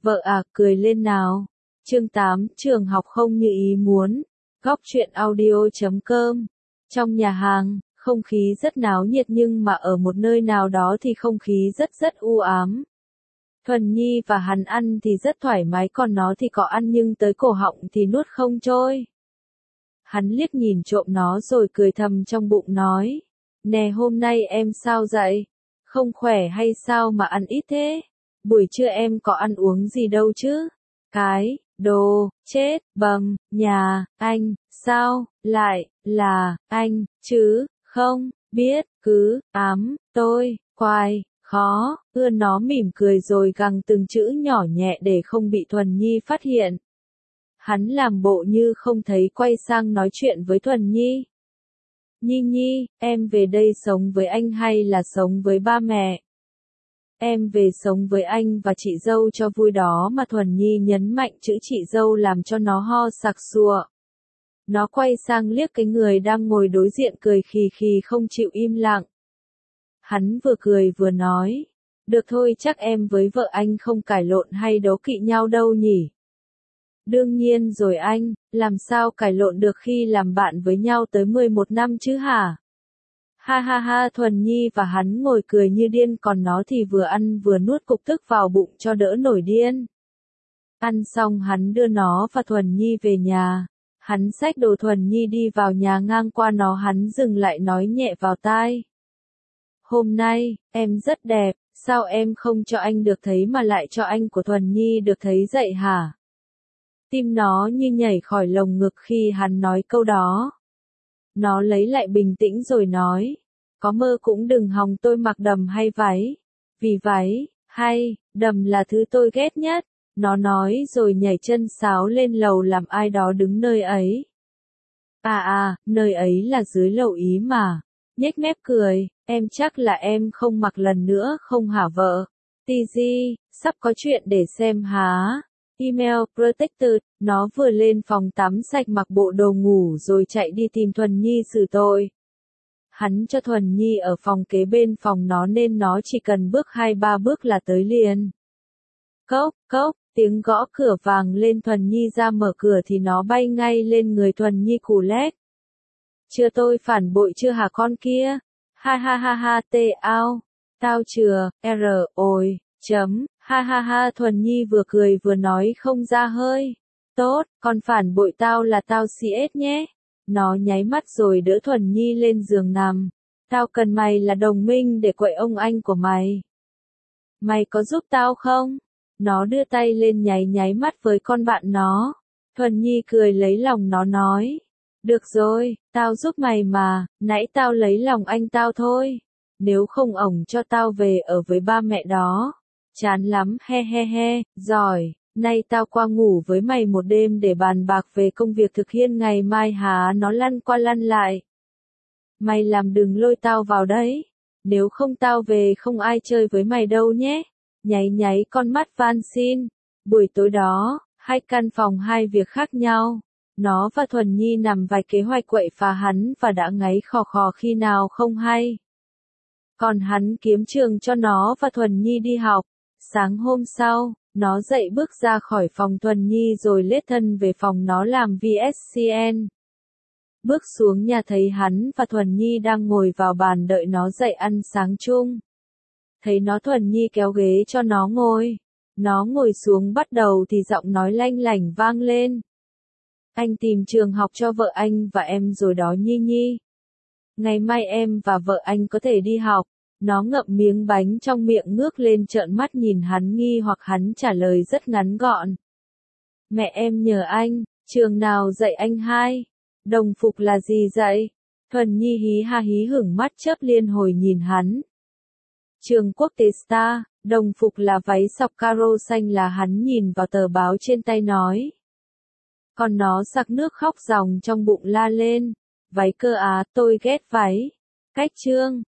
Vợ à, cười lên nào. Chương 8, trường học không như ý muốn. Góc truyện audio.com. Trong nhà hàng, không khí rất náo nhiệt nhưng mà ở một nơi nào đó thì không khí rất u ám. Thuần Nhi và hắn ăn thì rất thoải mái, còn nó thì có ăn nhưng tới cổ họng thì nuốt không trôi. Hắn liếc nhìn trộm nó rồi cười thầm trong bụng nói. Nè, hôm nay em sao vậy? Không khỏe hay sao mà ăn ít thế? Buổi trưa em có ăn uống gì đâu chứ? Cái, đồ, chết, bầm, nhà, anh, sao, lại, là, anh, chứ, không, biết, cứ, tôi, khoai, khó, nó mỉm cười rồi gằn từng chữ nhỏ nhẹ để không bị Thuần Nhi phát hiện. Hắn làm bộ như không thấy, quay sang nói chuyện với Thuần Nhi. Nhi, em về đây sống với anh hay là sống với ba mẹ? Em về sống với anh và chị dâu cho vui đó mà. Thuần Nhi nhấn mạnh chữ chị dâu làm cho nó ho sặc sụa. Nó quay sang liếc cái người đang ngồi đối diện cười khì khì không chịu im lặng. Hắn vừa cười vừa nói. Được thôi, chắc em với vợ anh không cãi lộn hay đấu kỵ nhau đâu nhỉ? Đương nhiên rồi anh, làm sao cãi lộn được khi làm bạn với nhau tới 11 năm chứ hả? Ha, Thuần Nhi và hắn ngồi cười như điên, còn nó thì vừa ăn vừa nuốt cục tức vào bụng cho đỡ nổi điên. Ăn xong hắn đưa nó và Thuần Nhi về nhà. Hắn xách đồ Thuần Nhi đi vào nhà, ngang qua nó hắn dừng lại nói nhẹ vào tai. Hôm nay, em rất đẹp, sao em không cho anh được thấy mà lại cho anh của Thuần Nhi được thấy vậy hả? Tim nó như nhảy khỏi lồng ngực khi hắn nói câu đó. Nó lấy lại bình tĩnh rồi nói, có mơ cũng đừng hòng tôi mặc đầm hay váy, vì váy, hay, đầm là thứ tôi ghét nhất, nó nói rồi nhảy chân sáo lên lầu làm ai đó đứng nơi ấy. Nơi ấy là dưới lầu ý mà, nhếch mép cười, em chắc là em không mặc lần nữa không hả vợ? TG, sắp có chuyện để xem hả? Email Protected, nó vừa lên phòng tắm sạch mặc bộ đồ ngủ rồi chạy đi tìm Thuần Nhi xử tội. Hắn cho Thuần Nhi ở phòng kế bên phòng nó nên nó chỉ cần bước 2-3 bước là tới liền. Cốc, tiếng gõ cửa vang lên. Thuần Nhi ra mở cửa thì nó bay ngay lên người Thuần Nhi cù lét. Chưa, tôi phản bội chưa hả con kia? Ha, tao chừa, ôi, chấm. Ha, Thuần Nhi vừa cười vừa nói không ra hơi. Tốt, con phản bội tao là tao CS nhé. Nó nháy mắt rồi đỡ Thuần Nhi lên giường nằm. Tao cần mày là đồng minh để quậy ông anh của mày. Mày có giúp tao không? Nó đưa tay lên nháy mắt với con bạn nó. Thuần Nhi cười lấy lòng nó nói. Được rồi, tao giúp mày mà, nãy tao lấy lòng anh tao thôi. Nếu không ổng cho tao về ở với ba mẹ đó. Chán lắm, he, giỏi, nay tao qua ngủ với mày một đêm để bàn bạc về công việc thực hiện ngày mai hả? Nó lăn qua lăn lại. Mày làm đừng lôi tao vào đấy, nếu không tao về không ai chơi với mày đâu nhé. Nháy con mắt van xin. Buổi tối đó, 2 căn phòng 2 việc khác nhau. Nó và Thuần Nhi nằm vài kế hoạch quậy phá hắn và đã ngáy khò khi nào không hay. Còn hắn kiếm trường cho nó và Thuần Nhi đi học. Sáng hôm sau, nó dậy bước ra khỏi phòng Thuần Nhi rồi lết thân về phòng nó làm VSCN. Bước xuống nhà thấy hắn và Thuần Nhi đang ngồi vào bàn đợi nó dậy ăn sáng chung. Thấy nó, Thuần Nhi kéo ghế cho nó ngồi. Nó ngồi xuống bắt đầu thì giọng nói lanh lảnh vang lên. Anh tìm trường học cho vợ anh và em rồi đó Nhi. Ngày mai em và vợ anh có thể đi học. Nó ngậm miếng bánh trong miệng ngước lên trợn mắt nhìn hắn nghi hoặc. Hắn trả lời rất ngắn gọn. Mẹ em nhờ anh, trường nào dạy anh hai? Đồng phục là gì dạy? Thuần Nhi hí hửng mắt chớp liên hồi nhìn hắn. Trường quốc tế Star, đồng phục là váy sọc caro xanh là. Hắn nhìn vào tờ báo trên tay nói. Còn nó sặc nước khóc ròng trong bụng la lên. Váy cơ á, tôi ghét váy. Cách chương.